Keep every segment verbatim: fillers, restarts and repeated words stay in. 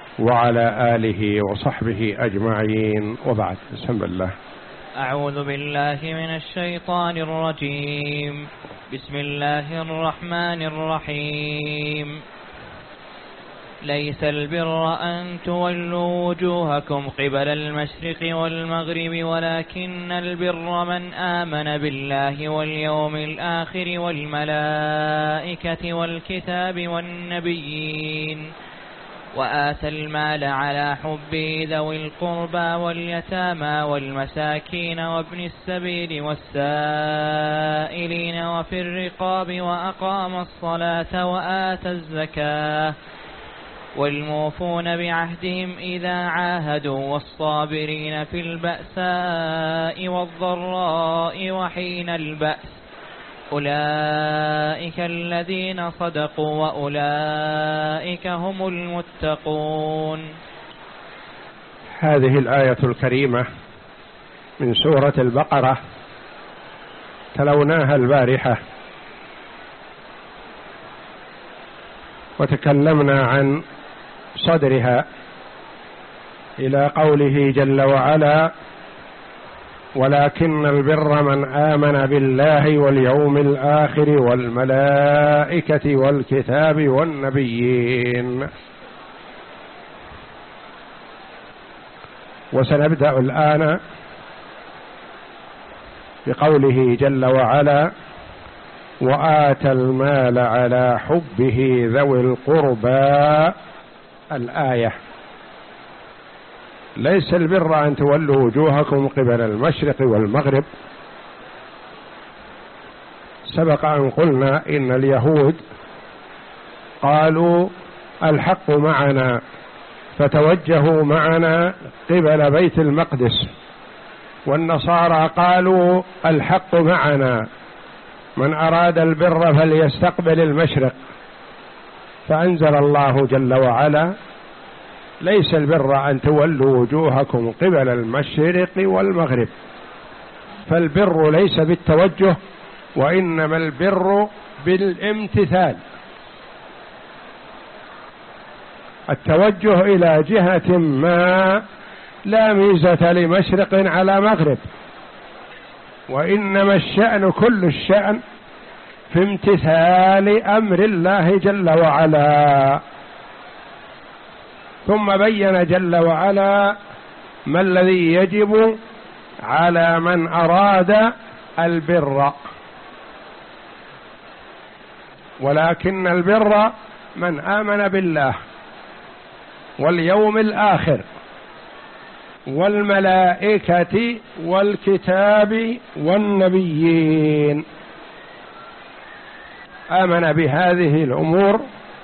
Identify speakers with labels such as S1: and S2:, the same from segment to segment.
S1: وعلى آله وصحبه أجمعين، وبعد. بسم الله.
S2: أعوذ بالله من الشيطان الرجيم. بسم الله الرحمن الرحيم. ليس البر أن تولوا وجوهكم قبل المشرق والمغرب ولكن البر من آمن بالله واليوم الآخر والملائكة والكتاب والنبيين وآتى المال على حبه ذوي القربى واليتامى والمساكين وابن السبيل والسائلين وفي الرقاب وأقام الصلاة وآتى الزكاة والموفون بعهدهم إذا عاهدوا والصابرين في البأساء والضراء وحين البأس أولئك الذين صدقوا وأولئك هم المتقون.
S1: هذه الآية الكريمة من سورة البقرة تلوناها البارحة وتكلمنا عن صدرها إلى قوله جل وعلا: ولكن البر من آمن بالله واليوم الآخر والملائكة والكتاب والنبيين. وسنبدأ الآن بقوله جل وعلا: وآتى المال على حبه ذوي القربى. الآية: ليس البر أن تولوا وجوهكم قبل المشرق والمغرب. سبق أن قلنا إن اليهود قالوا الحق معنا فتوجهوا معنا قبل بيت المقدس، والنصارى قالوا الحق معنا من أراد البر فليستقبل المشرق. فأنزل الله جل وعلا: ليس البر أن تولوا وجوهكم قبل المشرق والمغرب. فالبر ليس بالتوجه، وإنما البر بالامتثال. التوجه إلى جهة ما لا ميزة لمشرق على مغرب، وإنما الشأن كل الشأن في امتثال أمر الله جل وعلا. ثم بين جل وعلا ما الذي يجب على من أراد البر: ولكن البر من آمن بالله واليوم الآخر والملائكة والكتاب والنبيين. آمن بهذه الأمور.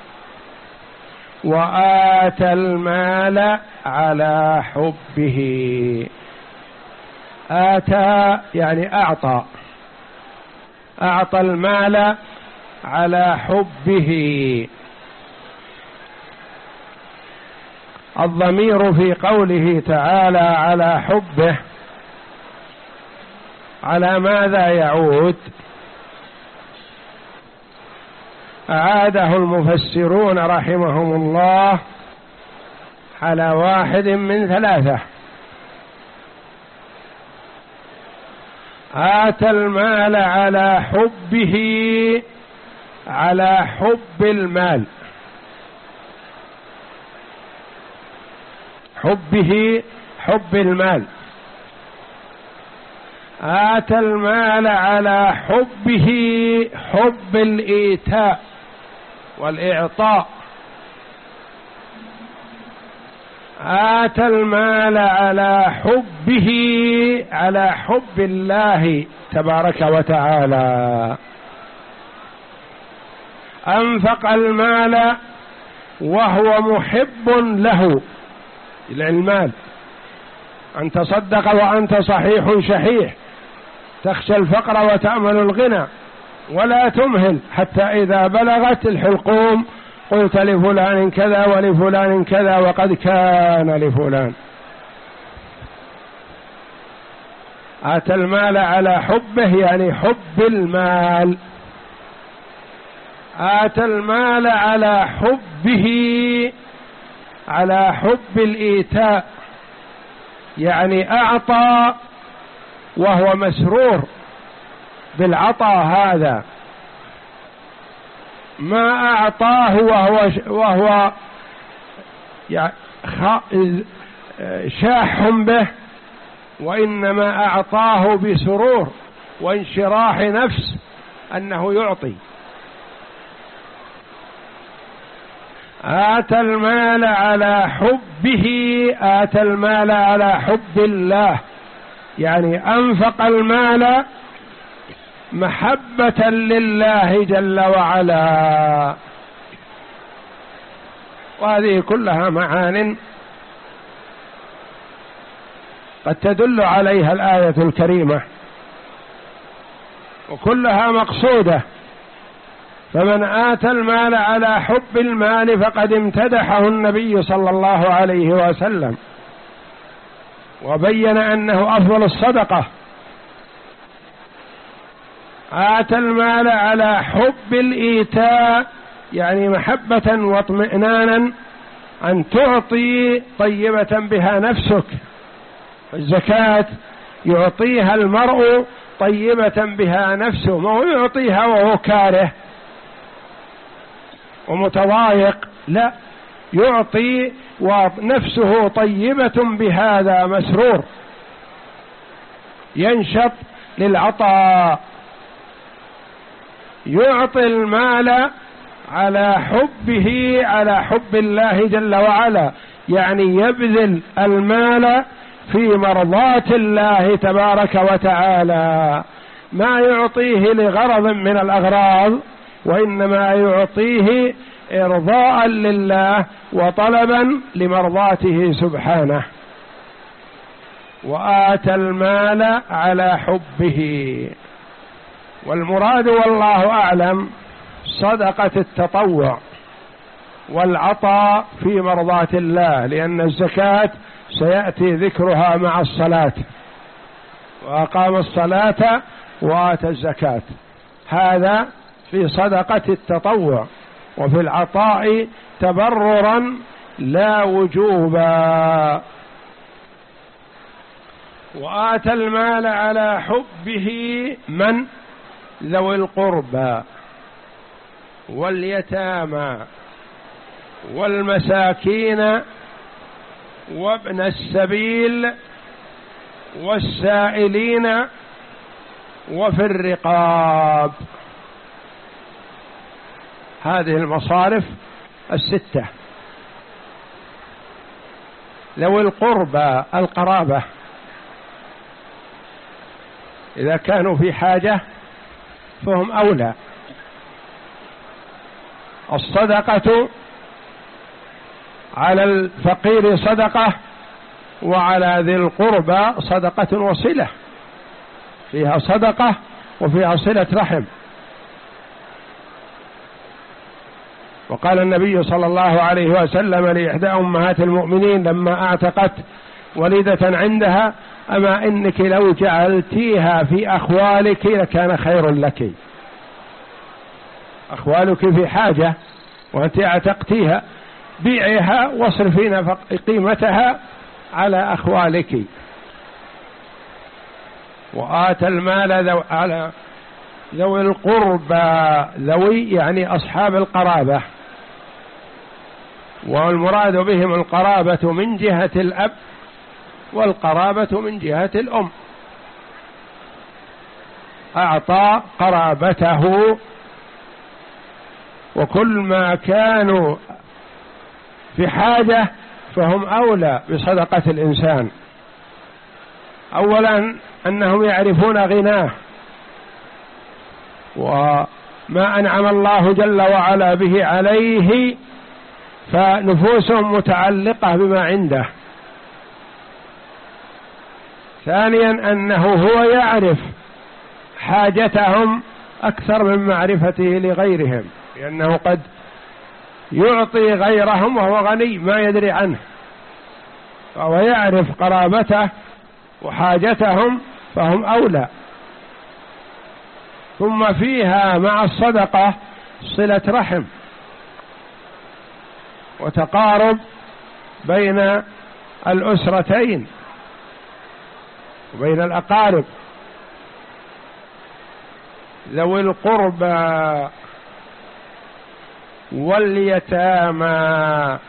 S1: وآتى المال على حبه. آتى يعني أعطى، أعطى المال على حبه. الضمير في قوله تعالى على حبه على ماذا يعود؟ أعاده المفسرون رحمهم الله على واحد من ثلاثة. آتى المال على حبه على حب المال، حبه حب المال. آتى المال على حبه حب الإيتاء والإعطاء. آتى المال على حبه على حب الله تبارك وتعالى. أنفق المال وهو محب له، المال أن تصدق وأنت صحيح شحيح، تخشى الفقر وتأمل الغنى، ولا تمهل حتى إذا بلغت الحلقوم قلت لفلان كذا ولفلان كذا وقد كان لفلان. آتى المال على حبه يعني حب المال. آتى المال على حبه على حب الإيتاء، يعني أعطى وهو مسرور بالعطاء هذا، ما أعطاه وهو وهو شاح به، وإنما أعطاه بسرور وانشراح نفس أنه يعطي. آتى المال على حبه، آتى المال على حب الله، يعني أنفق المال محبة لله جل وعلا. وهذه كلها معان قد تدل عليها الآية الكريمة، وكلها مقصودة. فمن آتى المال على حب المال فقد امتدحه النبي صلى الله عليه وسلم، وبين أنه أفضل الصدقة. آتى المال على حب الإيتاء، يعني محبة واطمئنانا أن تعطي طيبة بها نفسك. الزكاة يعطيها المرء طيبة بها نفسه، ما هو يعطيها وهو كاره ومتضايق، لا، يعطي ونفسه طيبة بهذا، مسرور ينشط للعطاء. يعطي المال على حبه، على حب الله جل وعلا، يعني يبذل المال في مرضاة الله تبارك وتعالى، ما يعطيه لغرض من الأغراض، وإنما يعطيه إرضاء لله وطلبا لمرضاته سبحانه. وآتى المال على حبه، والمراد والله أعلم صدقة التطوع والعطاء في مرضاة الله، لأن الزكاة سيأتي ذكرها مع الصلاة، وأقام الصلاة وآتى الزكاة، هذا في صدقة التطوع، وفي العطاء تبررا لا وجوبا. وآتى المال على حبه من؟ ذوي القربى واليتامى والمساكين وابن السبيل والسائلين وفي الرقاب. هذه المصارف الستة. ذوي القربى القرابة، إذا كانوا في حاجة فهم أولى. الصدقة على الفقير صدقة، وعلى ذي القربى صدقة وصلة، فيها صدقة وفيها صلة رحم. وقال النبي صلى الله عليه وسلم لإحدى أمهات المؤمنين لما أعتقت وليدة عندها: أما إنك لو جعلتيها في أخوالك لكان خير لك. أخوالك في حاجة وأنت اعتقتيها، بيعها واصرفين قيمتها على أخوالك. وآتى المال ذو على ذوي القربى، ذوي يعني أصحاب القرابة، والمراد بهم القرابة من جهة الأب والقرابة من جهة الأم. أعطى قرابته، وكل ما كانوا في حاجة فهم أولى بصدقة الإنسان. أولا أنهم يعرفون غناه وما أنعم الله جل وعلا به عليه، فنفوسهم متعلقة بما عنده. ثانيا أنه هو يعرف حاجتهم أكثر من معرفته لغيرهم، لأنه قد يعطي غيرهم وهو غني ما يدري عنه، فهو يعرف قرابته وحاجتهم فهم أولى. ثم فيها مع الصدقة صلة رحم وتقارب بين الأسرتين وبين الأقارب ذوي القربى واليتامى.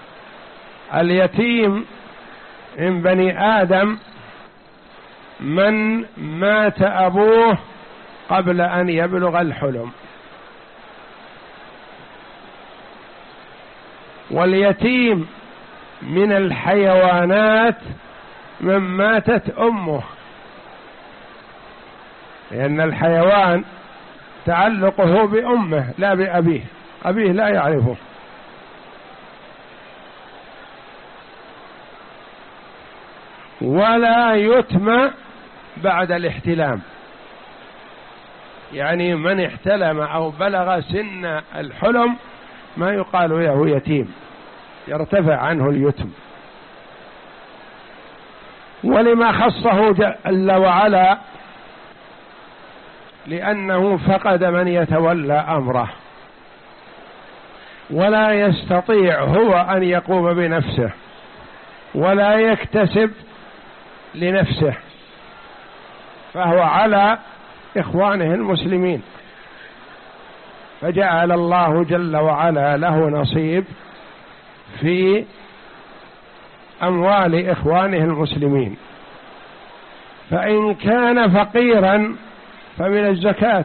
S1: اليتيم من بني آدم من مات أبوه قبل أن يبلغ الحلم، واليتيم من الحيوانات من ماتت أمه، لأن الحيوان تعلقه بأمه لا بأبيه، أبيه لا يعرفه. ولا يتم بعد الاحتلام، يعني من احتلم أو بلغ سن الحلم ما يقال له يتيم، يرتفع عنه اليتم. ولما خصه جل وعلا؟ لأنه فقد من يتولى أمره، ولا يستطيع هو أن يقوم بنفسه، ولا يكتسب لنفسه، فهو على إخوانه المسلمين، فجعل الله جل وعلا له نصيب في أموال إخوانه المسلمين. فإن كان فقيرا فمن الزكاة،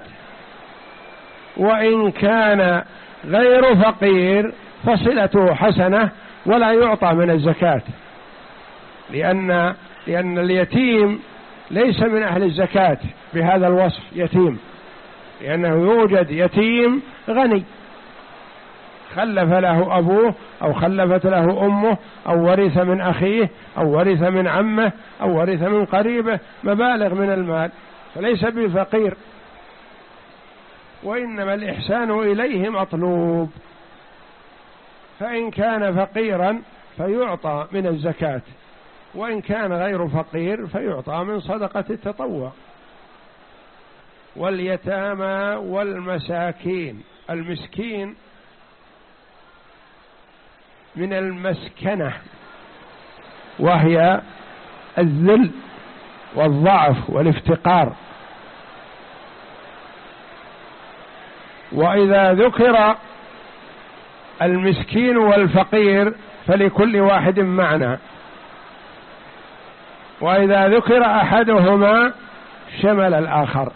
S1: وإن كان غير فقير فصلته حسنة ولا يعطى من الزكاة، لأن لأن اليتيم ليس من أهل الزكاة بهذا الوصف يتيم، لأنه يوجد يتيم غني خلف له أبوه أو خلفت له أمه أو ورث من أخيه أو ورث من عمه أو ورث من قريبه مبالغ من المال، فليس بفقير، وإنما الإحسان إليه مطلوب. فإن كان فقيرا فيعطى من الزكاة، وإن كان غير فقير فيعطى من صدقة التطوع. واليتامى والمساكين، المسكين من المسكنة، وهي الذل والضعف والافتقار. وإذا ذكر المسكين والفقير فلكل واحد معنى، وإذا ذكر أحدهما شمل الآخر،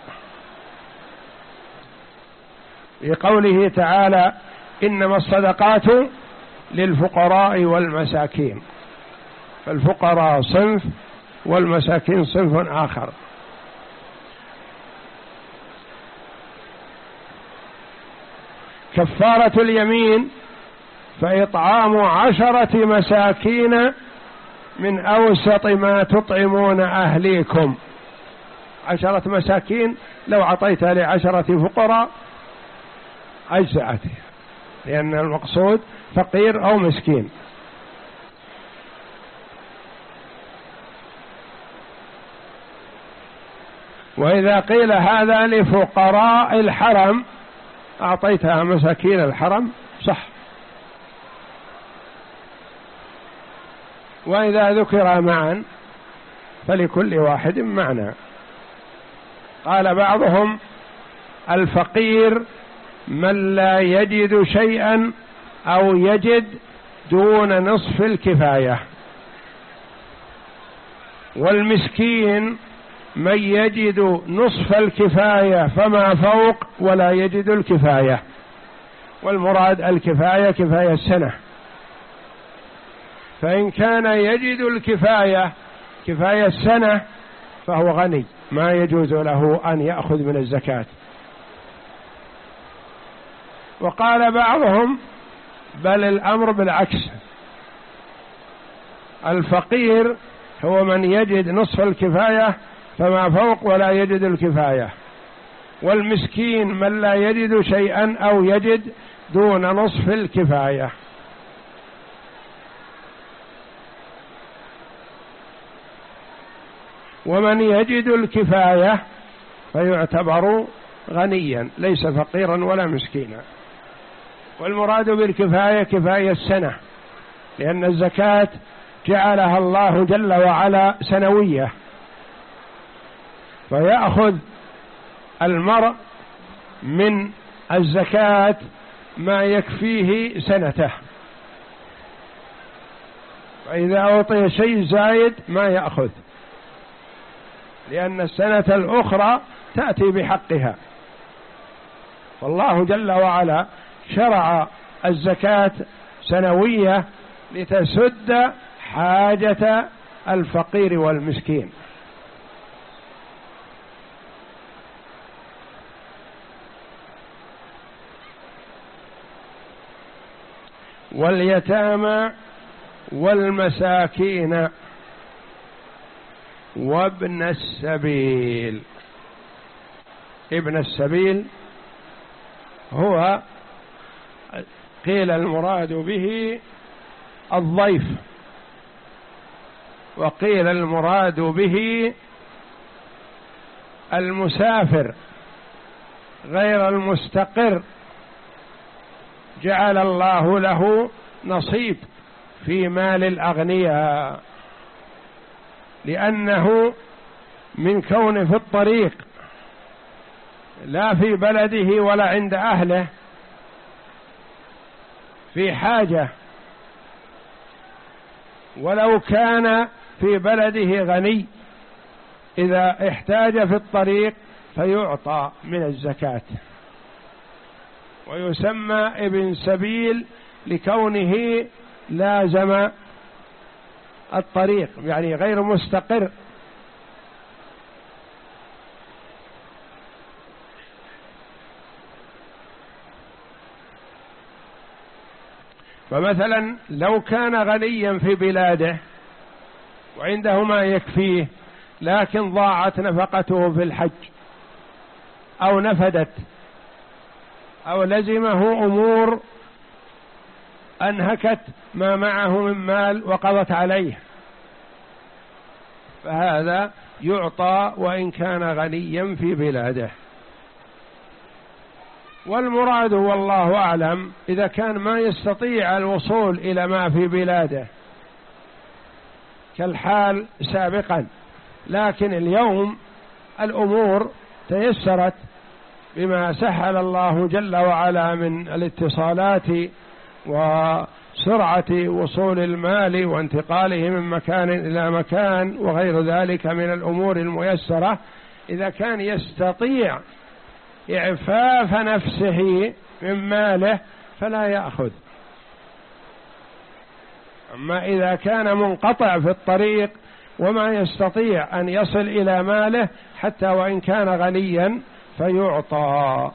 S1: لقوله تعالى: إنما الصدقات للفقراء والمساكين، فالفقراء صنف والمساكين صنف آخر. كفارة اليمين فإطعام عشرة مساكين من أوسط ما تطعمون أهليكم. عشرة مساكين لو عطيتها لعشرة فقراء أجزأت، لأن المقصود فقير أو مسكين. وإذا قيل هذا لفقراء الحرم أعطيتها مساكين الحرم صح. وإذا ذكر معا فلكل واحد معنى. قال بعضهم: الفقير من لا يجد شيئا أو يجد دون نصف الكفاية، والمسكين من يجد نصف الكفاية فما فوق ولا يجد الكفاية، والمراد الكفاية كفاية السنة. فإن كان يجد الكفاية كفاية السنة فهو غني، ما يجوز له أن يأخذ من الزكاة. وقال بعضهم: بل الأمر بالعكس، الفقير هو من يجد نصف الكفاية فما فوق ولا يجد الكفاية، والمسكين من لا يجد شيئا أو يجد دون نصف الكفاية. ومن يجد الكفاية فيعتبر غنيا ليس فقيرا ولا مسكينا. والمراد بالكفاية كفاية السنة، لأن الزكاة جعلها الله جل وعلا سنوية، فيأخذ المرء من الزكاة ما يكفيه سنته، فإذا أعطي شيء زايد ما يأخذ، لأن السنة الأخرى تأتي بحقها. فالله جل وعلا شرع الزكاة سنوية لتسد حاجة الفقير والمسكين. واليتامى والمساكين وابن السبيل. ابن السبيل هو قيل المراد به الضيف، وقيل المراد به المسافر غير المستقر، جعل الله له نصيب في مال الأغنياء، لأنه من كونه في الطريق لا في بلده ولا عند أهله في حاجة، ولو كان في بلده غني إذا احتاج في الطريق فيعطى من الزكاة. ويسمى ابن سبيل لكونه لازم الطريق، يعني غير مستقر. فمثلا لو كان غنيا في بلاده وعنده ما يكفيه، لكن ضاعت نفقته في الحج أو نفدت أو لزمه أمور أنهكت ما معه من مال وقضت عليه، فهذا يعطى وإن كان غنيا في بلاده. والمراد والله أعلم إذا كان ما يستطيع الوصول إلى ما في بلاده كالحال سابقا، لكن اليوم الأمور تيسرت بما سهل الله جل وعلا من الاتصالات وسرعة وصول المال وانتقاله من مكان إلى مكان وغير ذلك من الأمور الميسرة. إذا كان يستطيع إعفاف نفسه من ماله فلا يأخذ. أما إذا كان منقطع في الطريق وما يستطيع أن يصل إلى ماله حتى وإن كان غنيا فيعطى.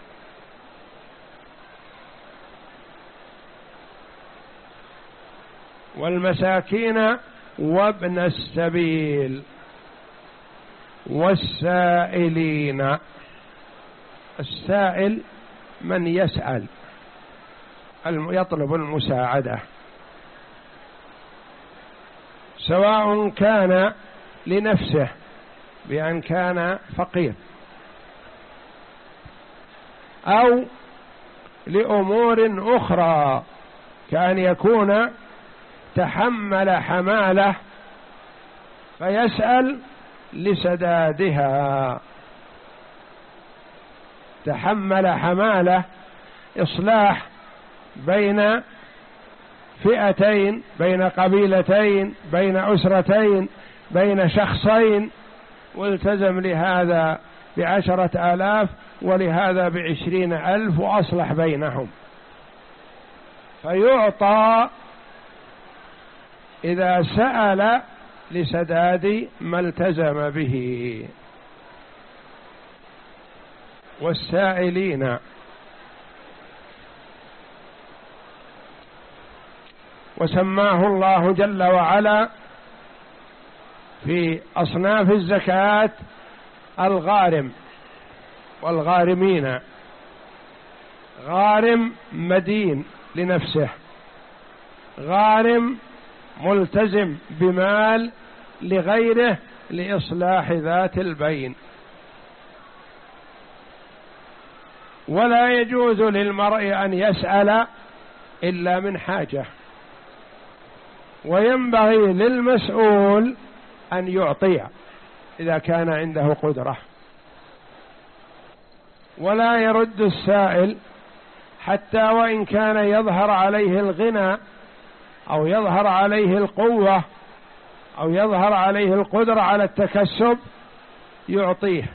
S1: والمساكين وابن السبيل والسائلين. السائل من يسأل يطلب المساعدة، سواء كان لنفسه بأن كان فقير أو لأمور أخرى، كأن يكون تحمل حمالة فيسأل لسدادها. تحمل حمالة إصلاح بين فئتين، بين قبيلتين، بين أسرتين، بين شخصين، والتزم لهذا بعشرة آلاف ولهذا بعشرين ألف وأصلح بينهم، فيعطى إذا سأل لسداد ما التزم به. والسائلين وسماه الله جل وعلا في أصناف الزكاة الغارم والغارمين. غارم مدين لنفسه، غارم ملتزم بمال لغيره لإصلاح ذات البين. ولا يجوز للمرء أن يسأل إلا من حاجة، وينبغي للمسؤول أن يعطي إذا كان عنده قدرة، ولا يرد السائل حتى وإن كان يظهر عليه الغنى أو يظهر عليه القوة أو يظهر عليه القدرة على التكسب، يعطيه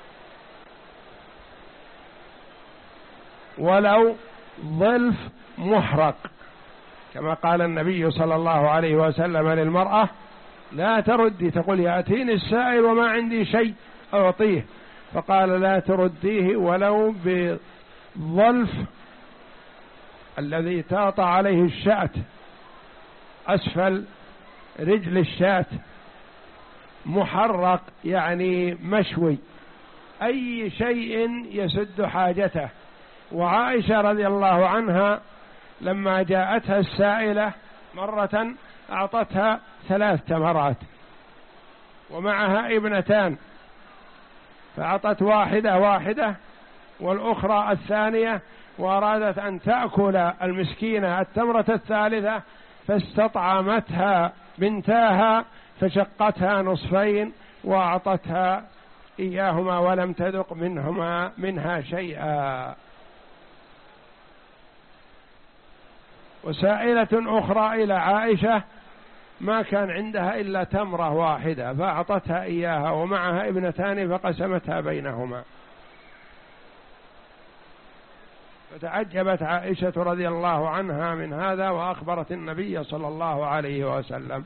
S1: ولو ظلف محرق، كما قال النبي صلى الله عليه وسلم للمرأة: لا تردي، تقول يأتيني السائل وما عندي شيء أعطيه، فقال: لا ترديه ولو بظلف الذي تعطى عليه الشاة، أسفل رجل الشاة، محرق يعني مشوي، أي شيء يسد حاجته. وعائشة رضي الله عنها لما جاءتها السائلة مرة أعطتها ثلاث تمرات ومعها ابنتان، فأعطت واحدة واحدة والأخرى الثانية، وأرادت أن تأكل المسكينة التمرة الثالثة، فاستطعمتها بنتاها فشقتها نصفين وأعطتها إياهما ولم تذق منهما منها شيئا. وسائلة أخرى إلى عائشة ما كان عندها إلا تمرة واحدة فأعطتها إياها ومعها ابنتان فقسمتها بينهما، فتعجبت عائشة رضي الله عنها من هذا، وأخبرت النبي صلى الله عليه وسلم.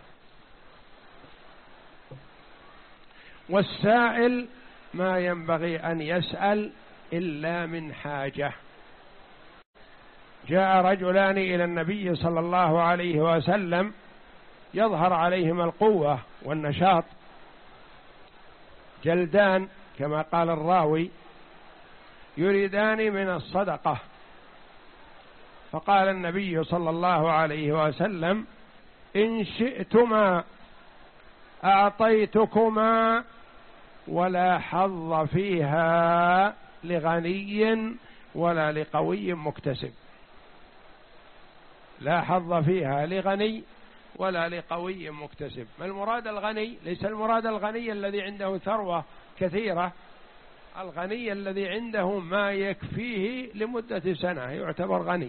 S1: والسائل ما ينبغي أن يسأل إلا من حاجة. جاء رجلان إلى النبي صلى الله عليه وسلم يظهر عليهما القوة والنشاط، جلدان كما قال الراوي، يريدان من الصدقة، فقال النبي صلى الله عليه وسلم: إن شئتما أعطيتكما ولا حظ فيها لغني ولا لقوي مكتسب. لا حظ فيها لغني ولا لقوي مكتسب. ما المراد الغني؟ ليس المراد الغني الذي عنده ثروة كثيرة، الغني الذي عنده ما يكفيه لمدة سنة يعتبر غني.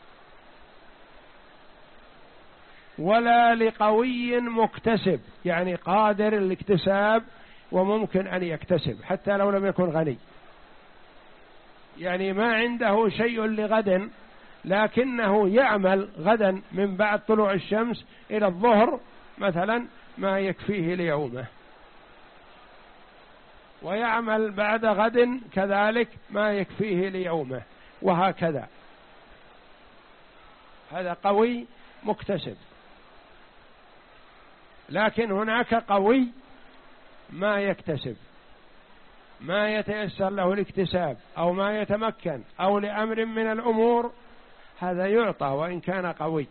S1: ولا لقوي مكتسب، يعني قادر الاكتساب وممكن أن يكتسب حتى لو لم يكن غني، يعني ما عنده شيء لغد لكنه يعمل غدا من بعد طلوع الشمس إلى الظهر مثلا ما يكفيه ليومه، ويعمل بعد غد كذلك ما يكفيه ليومه، وهكذا. هذا قوي مكتسب. لكن هناك قوي ما يكتسب، ما يتيسر له الاكتساب أو ما يتمكن أو لأمر من الأمور، هذا يعطى وإن كان قوي.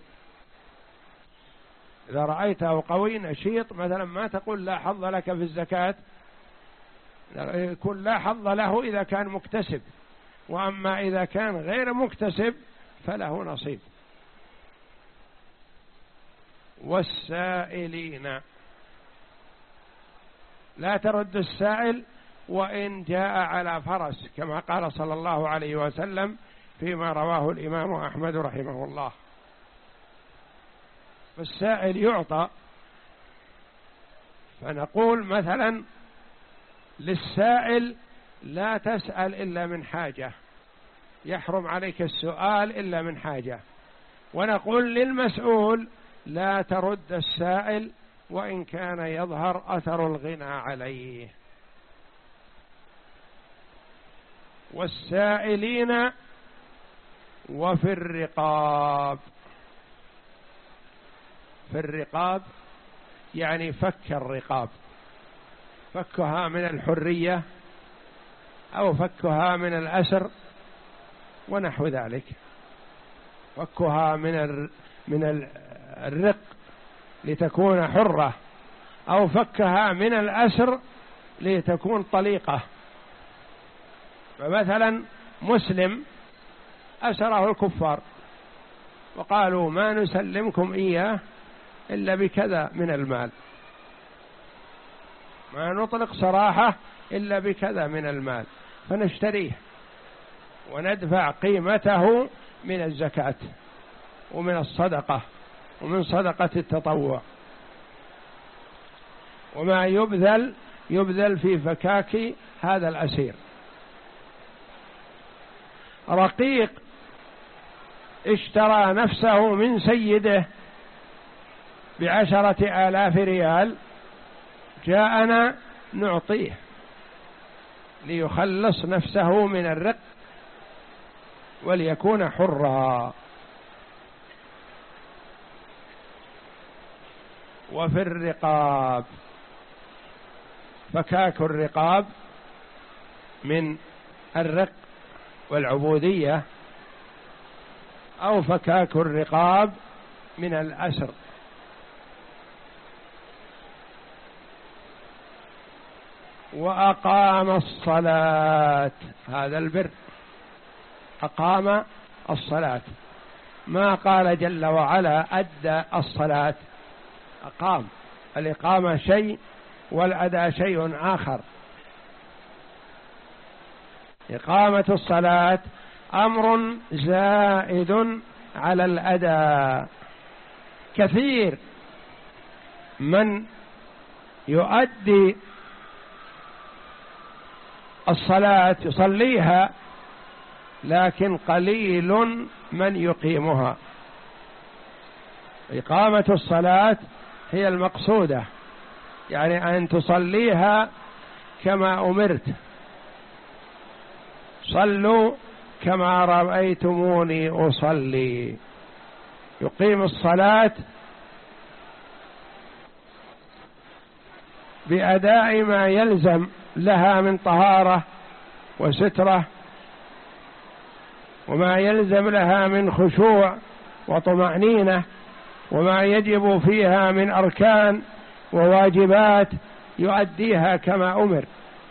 S1: إذا رأيته قوي نشيط مثلا ما تقول لا حظ لك في الزكاة، يكون لا حظ له إذا كان مكتسب، وأما إذا كان غير مكتسب فله نصيب. والسائلين، لا ترد السائل وإن جاء على فرس، كما قال صلى الله عليه وسلم فيما رواه الإمام أحمد رحمه الله. فالسائل يعطى. فنقول مثلا للسائل: لا تسأل إلا من حاجة، يحرم عليك السؤال إلا من حاجة. ونقول للمسؤول: لا ترد السائل وإن كان يظهر أثر الغنى عليه. والسائلين وفي الرقاب. في الرقاب يعني فك الرقاب، فكها من الحرية أو فكها من الأسر ونحو ذلك، فكها من من الرق لتكون حرة، أو فكها من الأسر لتكون طليقة. فمثلا مسلم أسره الكفار وقالوا: ما نسلمكم إياه إلا بكذا من المال، ما نطلق سراحة إلا بكذا من المال، فنشتريه وندفع قيمته من الزكاة ومن الصدقة ومن صدقة التطوع. وما يبذل يبذل في فكاك هذا الأسير. رقيق اشترى نفسه من سيده بعشرة آلاف ريال، جاءنا نعطيه ليخلص نفسه من الرق وليكون حرا. وفي الرقاب فكاك الرقاب من الرق والعبودية، أو فكاك الرقاب من الأسر. وأقام الصلاة، هذا البر، أقام الصلاة، ما قال جل وعلا أدى الصلاة، أقام. الإقامة شيء والأداء شيء آخر. إقامة الصلاة أمر زائد على الأداء. كثير من يؤدي الصلاة يصليها، لكن قليل من يقيمها. إقامة الصلاة هي المقصودة، يعني أن تصليها كما أمرت، صلوا كما رأيتموني أصلي. يقيم الصلاة بأداء ما يلزم لها من طهارة وسترة، وما يلزم لها من خشوع وطمأنينة، وما يجب فيها من أركان وواجبات يؤديها كما أمر.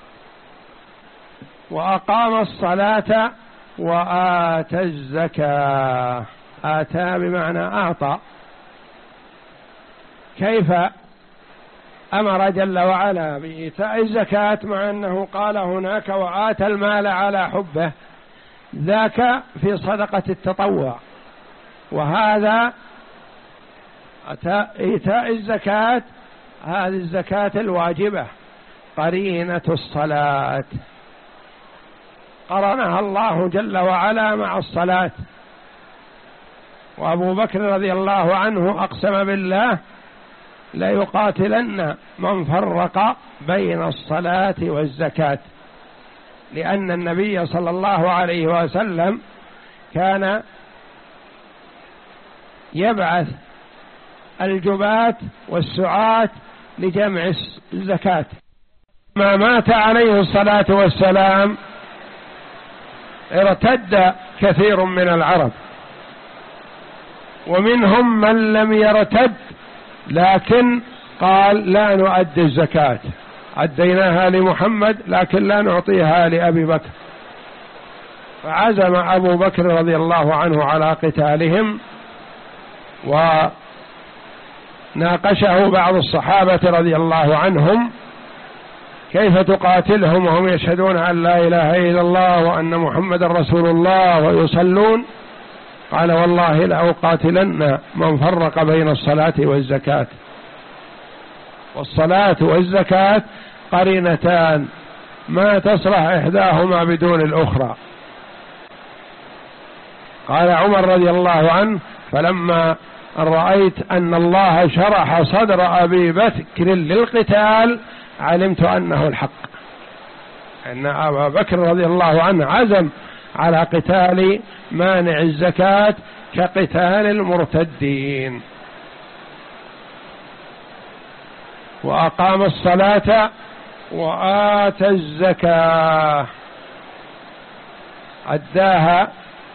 S1: وأقام الصلاة وآتى الزكاة. آتى بمعنى أعطى. كيف أمر جل وعلا بإيتاء الزكاة مع أنه قال هناك وآتى المال على حبه؟ ذاك في صدقة التطوع، وهذا إيتاء الزكاة، هذه الزكاة الواجبة قرينة الصلاة، قرنها الله جل وعلا مع الصلاة. وأبو بكر رضي الله عنه أقسم بالله لا يقاتلن من فرق بين الصلاة والزكاة، لأن النبي صلى الله عليه وسلم كان يبعث الجباة والسعاة لجمع الزكاة. ما مات عليه الصلاة والسلام ارتد كثير من العرب، ومنهم من لم يرتد لكن قال لا نؤدي الزكاة، أديناها لمحمد لكن لا نعطيها لأبي بكر. فعزم أبو بكر رضي الله عنه على قتالهم، وناقشه بعض الصحابة رضي الله عنهم كيف تقاتلهم وهم يشهدون أن لا إله إلا الله وأن محمد رسول الله ويصلون؟ قال والله لأقاتلن من فرق بين الصلاة والزكاة. والصلاة والزكاة قرينتان ما تصلح إحداهما بدون الأخرى. قال عمر رضي الله عنه فلما رأيت أن الله شرح صدر أبي بكر للقتال علمت أنه الحق، أن أبا بكر رضي الله عنه عزم على قتال مانع الزكاة كقتال المرتدين. وأقام الصلاة وآتى الزكاة، أداها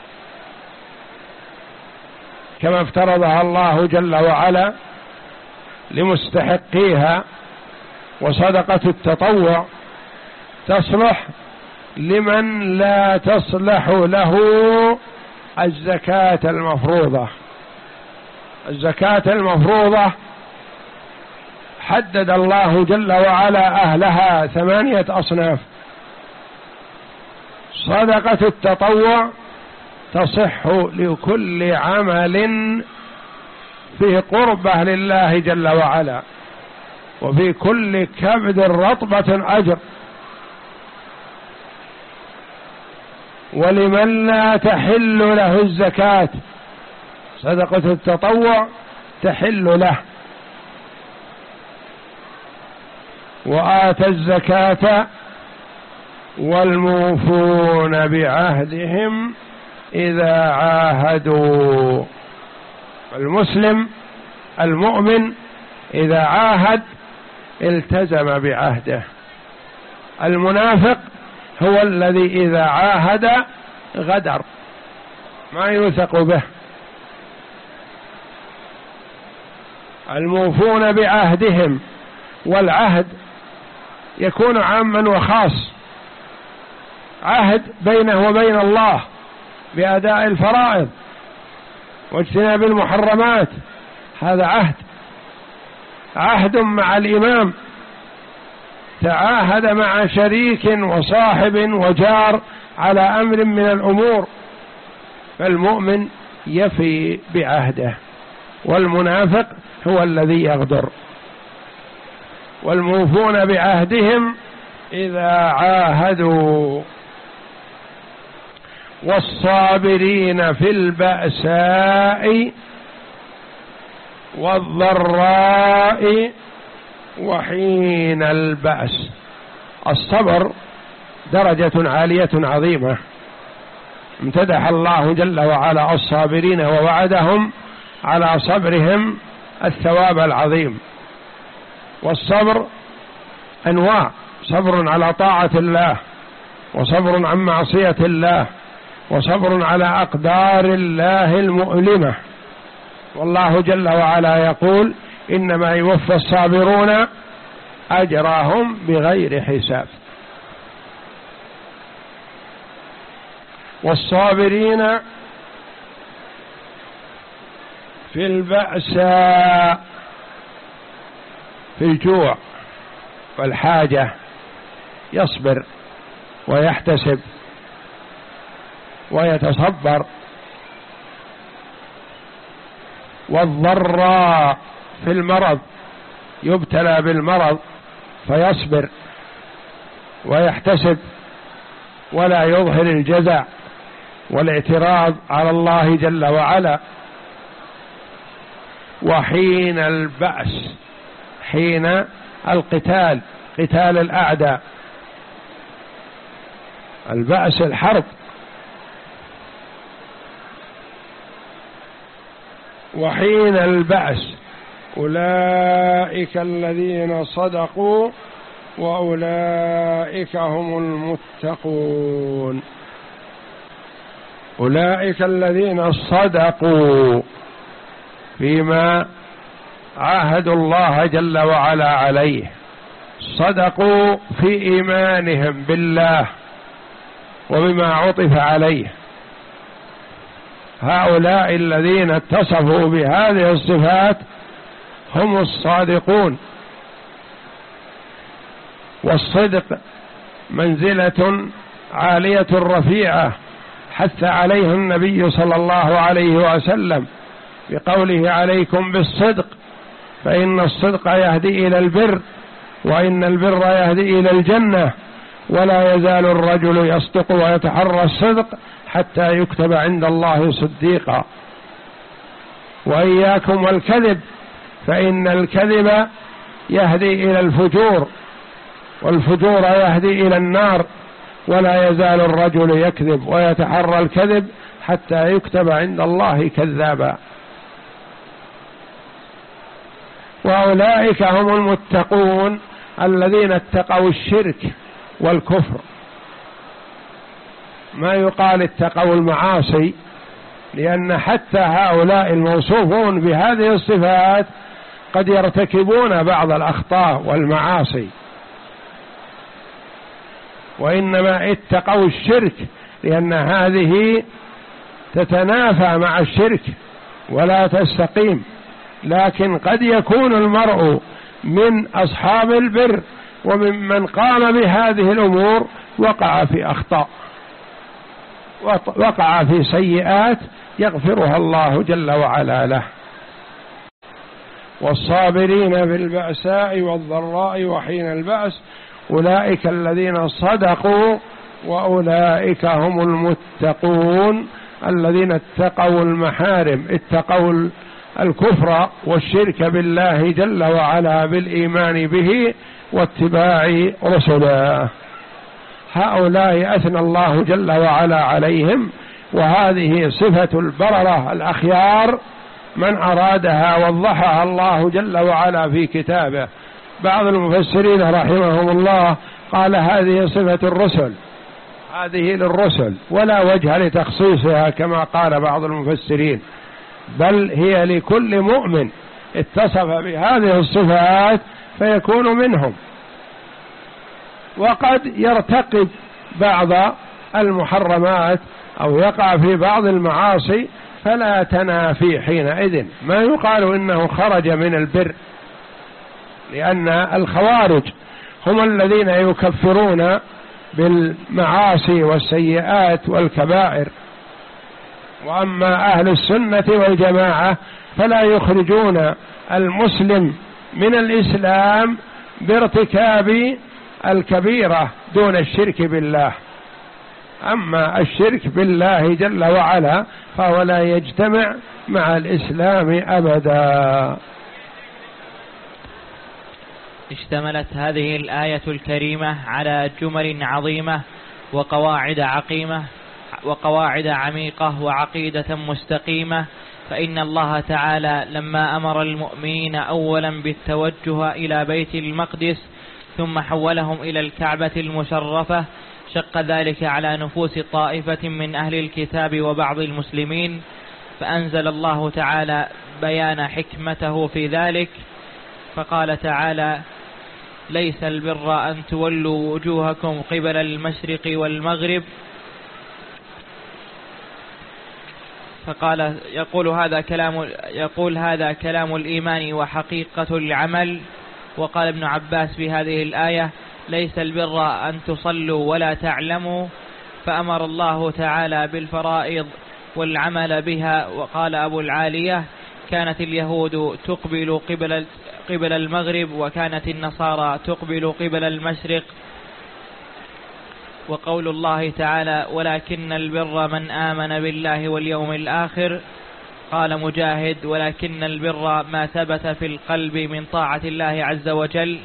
S1: كما افترضها الله جل وعلا لمستحقيها. وصدقة التطوع تصلح لمن لا تصلح له الزكاة المفروضة. الزكاة المفروضة حدد الله جل وعلا أهلها ثمانية أصناف. صدقة التطوع تصح لكل عمل فيه قربة لله جل وعلا، وفي كل كبد رطبة أجر. ولمن لا تحل له الزكاة، صدقة التطوع تحل له. وآتى الزكاة والموفون بعهدهم إذا عاهدوا. المسلم المؤمن إذا عاهد التزم بعهده. المنافق هو الذي إذا عاهد غدر، ما يوثق به. الموفون بعهدهم، والعهد يكون عاما وخاص. عهد بينه وبين الله بأداء الفرائض واجتناب المحرمات، هذا عهد. عهد مع الإمام، تعاهد مع شريك وصاحب وجار على أمر من الأمور، فالمؤمن يفي بعهده. والمنافق هو الذي يغدر. والموفون بعهدهم إذا عاهدوا والصابرين في البأساء والضراء وحين البأس. الصبر درجة عالية عظيمة، امتدح الله جل وعلا الصابرين ووعدهم على صبرهم الثواب العظيم. والصبر أنواع: صبر على طاعة الله، وصبر عن معصية الله، وصبر على أقدار الله المؤلمة. والله جل وعلا يقول: إنما يوفى الصابرون أجرهم بغير حساب. والصابرين في البأساء، في الجوع والحاجة يصبر ويحتسب ويتصبر. والضراء في المرض، يبتلى بالمرض فيصبر ويحتسب ولا يظهر الجزع والاعتراض على الله جل وعلا. وحين البأس، حين القتال، قتال الأعداء، البأس الحرب. وحين البأس أولئك الذين صدقوا وأولئك هم المتقون. أولئك الذين صدقوا فيما عاهدوا الله جل وعلا عليه، صدقوا في إيمانهم بالله وبما عطف عليه. هؤلاء الذين اتصفوا بهذه الصفات هم الصادقون. والصدق منزلة عالية رفيعة حث عليه النبي صلى الله عليه وسلم بقوله: عليكم بالصدق فإن الصدق يهدي إلى البر، وإن البر يهدي إلى الجنة، ولا يزال الرجل يصدق ويتحرى الصدق حتى يكتب عند الله صديقا. وإياكم والكذب فإن الكذب يهدي إلى الفجور، والفجور يهدي إلى النار، ولا يزال الرجل يكذب ويتحرى الكذب حتى يكتب عند الله كذابا. وأولئك هم المتقون الذين اتقوا الشرك والكفر. ما يقال اتقوا المعاصي، لأن حتى هؤلاء الموصوفون بهذه الصفات قد يرتكبون بعض الأخطاء والمعاصي، وإنما اتقوا الشرك لأن هذه تتنافى مع الشرك ولا تستقيم. لكن قد يكون المرء من أصحاب البر وممن قام بهذه الأمور وقع في أخطاء، وقع في سيئات يغفرها الله جل وعلا له. والصابرين بالبأساء والضراء وحين البأس أولئك الذين صدقوا وأولئك هم المتقون الذين اتقوا المحارم، اتقوا الكفر والشرك بالله جل وعلا بالإيمان به واتباع رسله. هؤلاء أثنى الله جل وعلا عليهم، وهذه صفة البررة الأخيار من أرادها وضحها الله جل وعلا في كتابه. بعض المفسرين رحمهم الله قال هذه صفة الرسل، هذه للرسل ولا وجه لتخصيصها كما قال بعض المفسرين، بل هي لكل مؤمن اتصف بهذه الصفات فيكون منهم. وقد يرتقب بعض المحرمات أو يقع في بعض المعاصي فلا تنافي حينئذ، ما يقال إنه خرج من البر، لأن الخوارج هم الذين يكفرون بالمعاصي والسيئات والكبائر، وأما أهل السنة والجماعة فلا يخرجون المسلم من الإسلام بارتكاب الكبيرة دون الشرك بالله. أما الشرك بالله جل وعلا فهو لا يجتمع مع الإسلام أبدا.
S2: اشتملت هذه الآية الكريمة على جمل عظيمة وقواعد عقيمة وقواعد عميقة وعقيدة مستقيمة. فإن الله تعالى لما أمر المؤمنين أولا بالتوجه إلى بيت المقدس ثم حولهم إلى الكعبة المشرفة شق ذلك على نفوس طائفة من أهل الكتاب وبعض المسلمين، فأنزل الله تعالى بيان حكمته في ذلك، فقال تعالى: ليس البر أن تولوا وجوهكم قبل المشرق والمغرب. فقال يقول هذا كلام يقول هذا كلام الإيمان وحقيقة العمل. وقال ابن عباس في هذه الآية: ليس البر أن تصلوا ولا تعلموا، فأمر الله تعالى بالفرائض والعمل بها. وقال أبو العالية: كانت اليهود تقبل قبل قبل المغرب وكانت النصارى تقبل قبل المشرق. وقول الله تعالى: ولكن البر من آمن بالله واليوم الآخر. قال مجاهد: ولكن البر ما ثبت في القلب من طاعة الله عز وجل.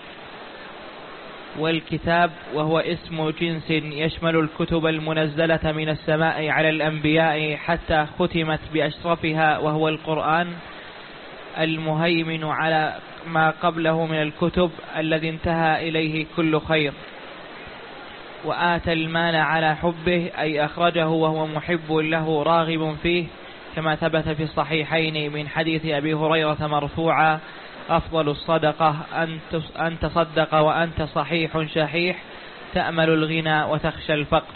S2: والكتاب وهو اسم جنس يشمل الكتب المنزلة من السماء على الأنبياء حتى ختمت بأشرفها وهو القرآن، المهيمن على ما قبله من الكتب الذي انتهى إليه كل خير. وآتى المال على حبه أي أخرجه وهو محب له راغب فيه، كما ثبت في الصحيحين من حديث أبي هريرة مرفوعا: أفضل الصدقة أن تصدق وأنت صحيح شحيح تأمل الغنى وتخشى الفقر.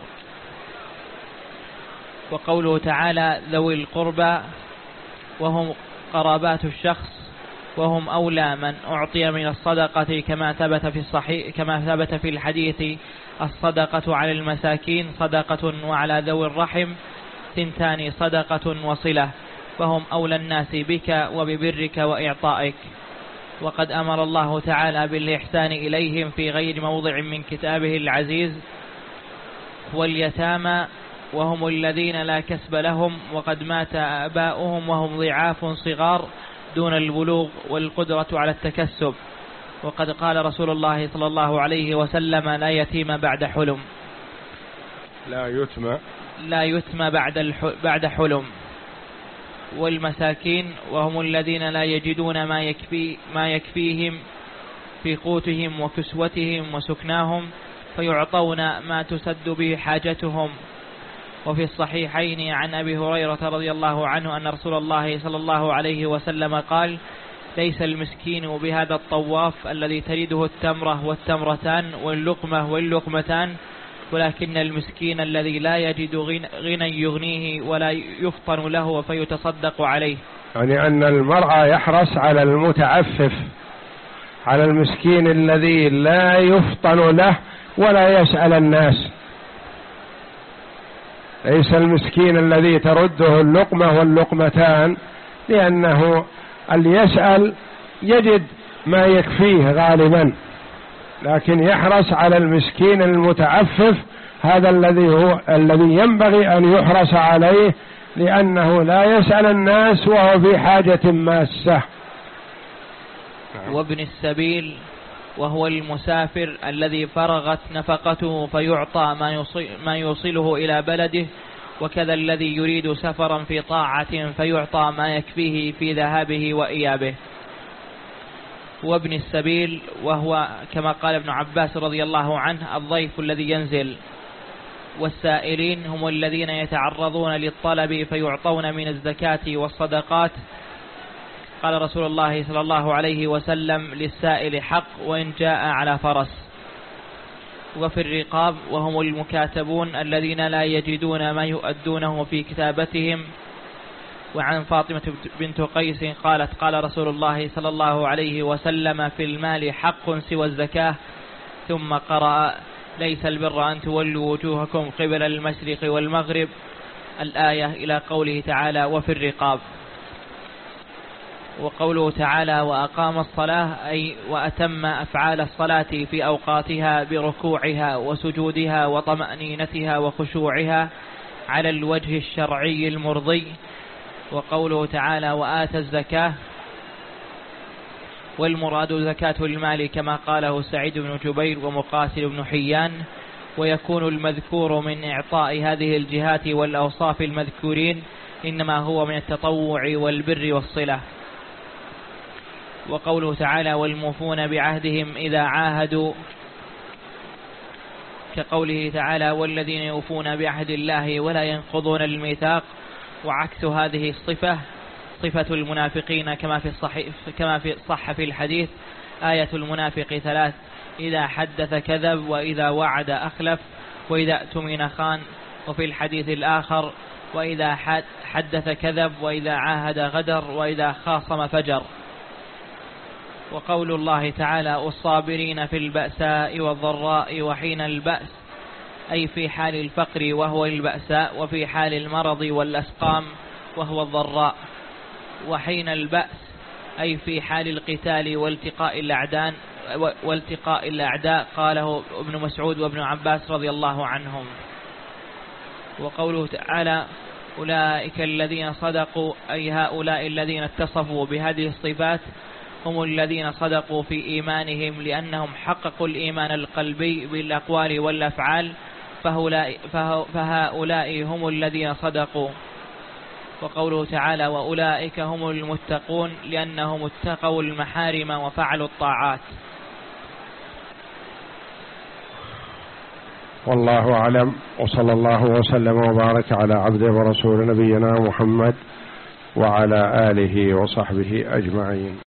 S2: وقوله تعالى: ذوي القربى وهم قرابات الشخص وهم أولى من أعطي من الصدقة، كما ثبت في الصحيح كما ثبت في الحديث: الصدقة على المساكين صدقة وعلى ذوي الرحم ثنتان صدقة وصلة، فهم أولى الناس بك وببرك وإعطائك. وقد أمر الله تعالى بالإحسان إليهم في غير موضع من كتابه العزيز. واليتامى وهم الذين لا كسب لهم وقد مات آباؤهم وهم ضعاف صغار دون البلوغ والقدرة على التكسب. وقد قال رسول الله صلى الله عليه وسلم: لا يتيم بعد حلم
S1: لا يتم
S2: لا يتم بعد بعد حلم. والمساكين وهم الذين لا يجدون ما يكفي ما يكفيهم في قوتهم وكسوتهم وسكناهم، فيعطون ما تسد به حاجتهم. وفي الصحيحين عن أبي هريرة رضي الله عنه أن رسول الله صلى الله عليه وسلم قال: ليس المسكين بهذا الطواف الذي تريده التمرة والتمرتان واللقمة واللقمتان، ولكن المسكين الذي لا يجد غنى يغنيه ولا يفطن له فيتصدق عليه.
S1: يعني أن المرأة يحرص على المتعفف على المسكين الذي لا يفطن له ولا يسأل الناس. ليس المسكين الذي ترده اللقمة واللقمتان، لأنه اللي يسأل يجد ما يكفيه غالبا، لكن يحرص على المسكين المتعفف، هذا الذي هو الذي ينبغي أن يحرص عليه، لأنه لا يسأل الناس وهو في حاجة ماسة.
S2: وابن السبيل وهو المسافر الذي فرغت نفقته فيعطى ما يوصل ما يوصله إلى بلده، وكذا الذي يريد سفرا في طاعة فيعطى ما يكفيه في ذهابه وإيابه. وابن السبيل وهو كما قال ابن عباس رضي الله عنه الضيف الذي ينزل. والسائلين هم الذين يتعرضون للطلب فيعطون من الزكاة والصدقات. قال رسول الله صلى الله عليه وسلم: للسائل حق وإن جاء على فرس. وفي الرقاب وهم المكاتبون الذين لا يجدون ما يؤدونه في كتابتهم. وعن فاطمة بنت قيس قالت: قال رسول الله صلى الله عليه وسلم: في المال حق سوى الزكاة. ثم قرأ: ليس البر أن تولوا وجوهكم قبل المشرق والمغرب، الآية إلى قوله تعالى: وفي الرقاب. وقوله تعالى: وأقام الصلاة أي وأتم أفعال الصلاة في أوقاتها بركوعها وسجودها وطمأنينتها وخشوعها على الوجه الشرعي المرضي. وقوله تعالى: وآتى الزكاة، والمراد زكاة المال كما قاله سعيد بن جبير ومقاتل بن حيان. ويكون المذكور من إعطاء هذه الجهات والأوصاف المذكورين إنما هو من التطوع والبر والصلة. وقوله تعالى: والموفون بعهدهم إذا عاهدوا، كقوله تعالى: والذين يوفون بعهد الله ولا ينقضون الميثاق. وعكس هذه الصفة صفة المنافقين كما في الصحيح كما في صح في الحديث: آية المنافق ثلاث: إذا حدث كذب، وإذا وعد أخلف، وإذا اؤتمن خان. وفي الحديث الآخر: وإذا حدث كذب، وإذا عاهد غدر، وإذا خاصم فجر. وقول الله تعالى: والصابرين في البأساء والضراء وحين البأس، أي في حال الفقر وهو البأساء، وفي حال المرض والأسقام وهو الضراء. وحين البأس أي في حال القتال والتقاء الأعداء والتقاء الأعداء قاله ابن مسعود وابن عباس رضي الله عنهم. وقوله تعالى: أولئك الذين صدقوا، أي هؤلاء الذين اتصفوا بهذه الصفات هم الذين صدقوا في إيمانهم، لأنهم حققوا الإيمان القلبي بالأقوال والأفعال، فهؤلاء هم الذين صدقوا. وقوله تعالى: وأولئك هم المتقون، لأنهم اتقوا المحارم وفعلوا الطاعات.
S1: والله أعلم، وصلى الله وسلم وبارك على عبده ورسول نبينا محمد وعلى آله وصحبه أجمعين.